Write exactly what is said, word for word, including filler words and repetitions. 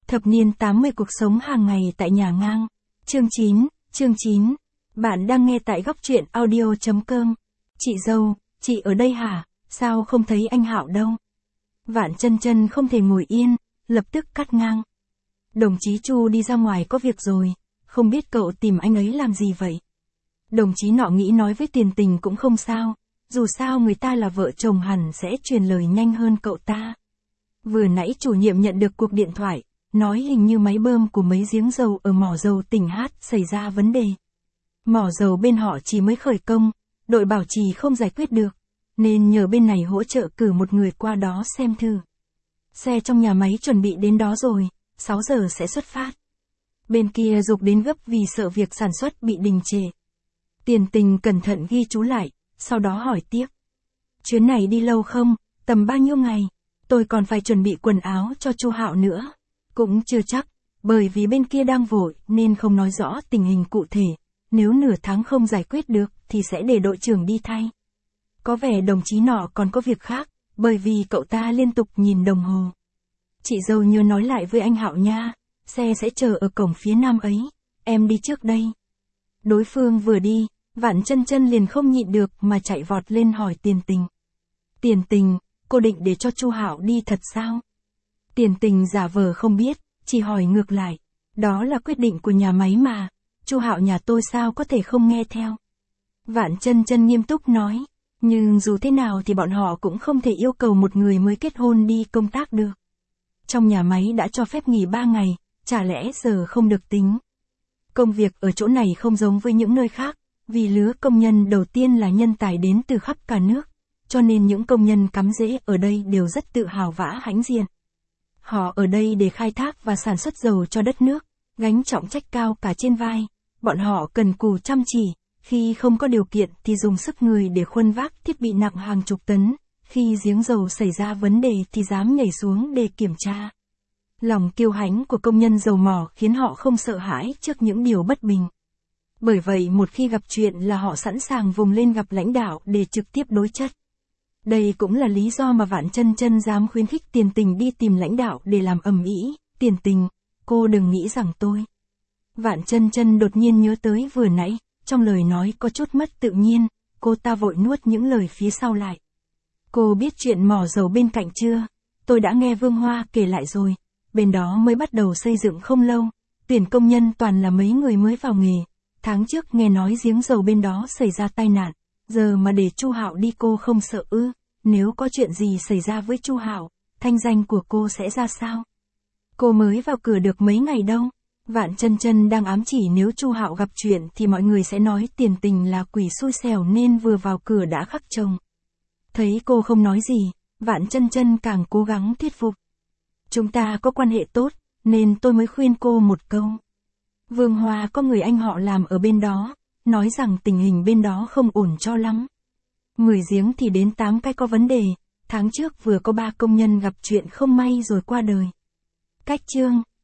Thập niên tám mươi cuộc sống hàng ngày tại nhà ngang. Chương chín, chương chín. Bạn đang nghe tại góc truyện audio chấm com. Chị dâu, chị ở đây hả? Sao không thấy anh Hạo đâu? Vạn Chân Chân không thể ngồi yên, lập tức cắt ngang. Đồng chí Chu đi ra ngoài có việc rồi, không biết cậu tìm anh ấy làm gì vậy? Đồng chí nọ nghĩ nói với Tiền Tình cũng không sao, dù sao người ta là vợ chồng hẳn sẽ truyền lời nhanh hơn cậu ta. Vừa nãy chủ nhiệm nhận được cuộc điện thoại, nói hình như máy bơm của mấy giếng dầu ở mỏ dầu tỉnh Hát xảy ra vấn đề. Mỏ dầu bên họ chỉ mới khởi công, đội bảo trì không giải quyết được, nên nhờ bên này hỗ trợ cử một người qua đó xem thử. Xe trong nhà máy chuẩn bị đến đó rồi, sáu giờ sẽ xuất phát. Bên kia giục đến gấp vì sợ việc sản xuất bị đình trệ. Tiền Tình cẩn thận ghi chú lại, sau đó hỏi tiếp. Chuyến này đi lâu không, tầm bao nhiêu ngày? Tôi còn phải chuẩn bị quần áo cho Chu Hạo nữa. Cũng chưa chắc, bởi vì bên kia đang vội nên không nói rõ tình hình cụ thể. Nếu nửa tháng không giải quyết được thì sẽ để đội trưởng đi thay. Có vẻ đồng chí nọ còn có việc khác, bởi vì cậu ta liên tục nhìn đồng hồ. Chị dâu nhớ nói lại với anh Hạo nha, xe sẽ chờ ở cổng phía nam ấy, em đi trước đây. Đối phương vừa đi, Vạn Chân Chân liền không nhịn được mà chạy vọt lên hỏi Tiền Tình. Tiền Tình, cô định để cho Chu Hạo đi thật sao? Tiền Tình giả vờ không biết, chỉ hỏi ngược lại. Đó là quyết định của nhà máy mà, Chu Hạo nhà tôi sao có thể không nghe theo? Vạn Chân Chân nghiêm túc nói, nhưng dù thế nào thì bọn họ cũng không thể yêu cầu một người mới kết hôn đi công tác được. Trong nhà máy đã cho phép nghỉ ba ngày, chả lẽ giờ không được tính? Công việc ở chỗ này không giống với những nơi khác, vì lứa công nhân đầu tiên là nhân tài đến từ khắp cả nước, cho nên những công nhân cắm rễ ở đây đều rất tự hào vã hãnh diện. Họ ở đây để khai thác và sản xuất dầu cho đất nước, gánh trọng trách cao cả trên vai, bọn họ cần cù chăm chỉ, khi không có điều kiện thì dùng sức người để khuân vác thiết bị nặng hàng chục tấn, khi giếng dầu xảy ra vấn đề thì dám nhảy xuống để kiểm tra. Lòng kiêu hãnh của công nhân dầu mỏ khiến họ không sợ hãi trước những điều bất bình. Bởi vậy một khi gặp chuyện là họ sẵn sàng vùng lên gặp lãnh đạo để trực tiếp đối chất. Đây cũng là lý do mà Vạn Chân Chân dám khuyến khích Tiền Tình đi tìm lãnh đạo để làm ầm ĩ. Tiền Tình, cô đừng nghĩ rằng tôi. Vạn Chân Chân đột nhiên nhớ tới vừa nãy, trong lời nói có chút mất tự nhiên, cô ta vội nuốt những lời phía sau lại. Cô biết chuyện mỏ dầu bên cạnh chưa? Tôi đã nghe Vương Hoa kể lại rồi, bên đó mới bắt đầu xây dựng không lâu, tuyển công nhân toàn là mấy người mới vào nghề. Tháng trước nghe nói giếng dầu bên đó xảy ra tai nạn, giờ mà để Chu Hạo đi cô không sợ ư? Nếu có chuyện gì xảy ra với Chu Hạo, thanh danh của cô sẽ ra sao? Cô mới vào cửa được mấy ngày đâu. Vạn Chân Chân đang ám chỉ nếu Chu Hạo gặp chuyện thì mọi người sẽ nói Tiền Tình là quỷ xui xẻo nên vừa vào cửa đã khắc chồng. Thấy cô không nói gì, Vạn Chân Chân càng cố gắng thuyết phục. Chúng ta có quan hệ tốt, nên tôi mới khuyên cô một câu. Vương Hoa có người anh họ làm ở bên đó, nói rằng tình hình bên đó không ổn cho lắm. Mười giếng thì đến tám cái có vấn đề, tháng trước vừa có ba công nhân gặp chuyện không may rồi qua đời. Cách chương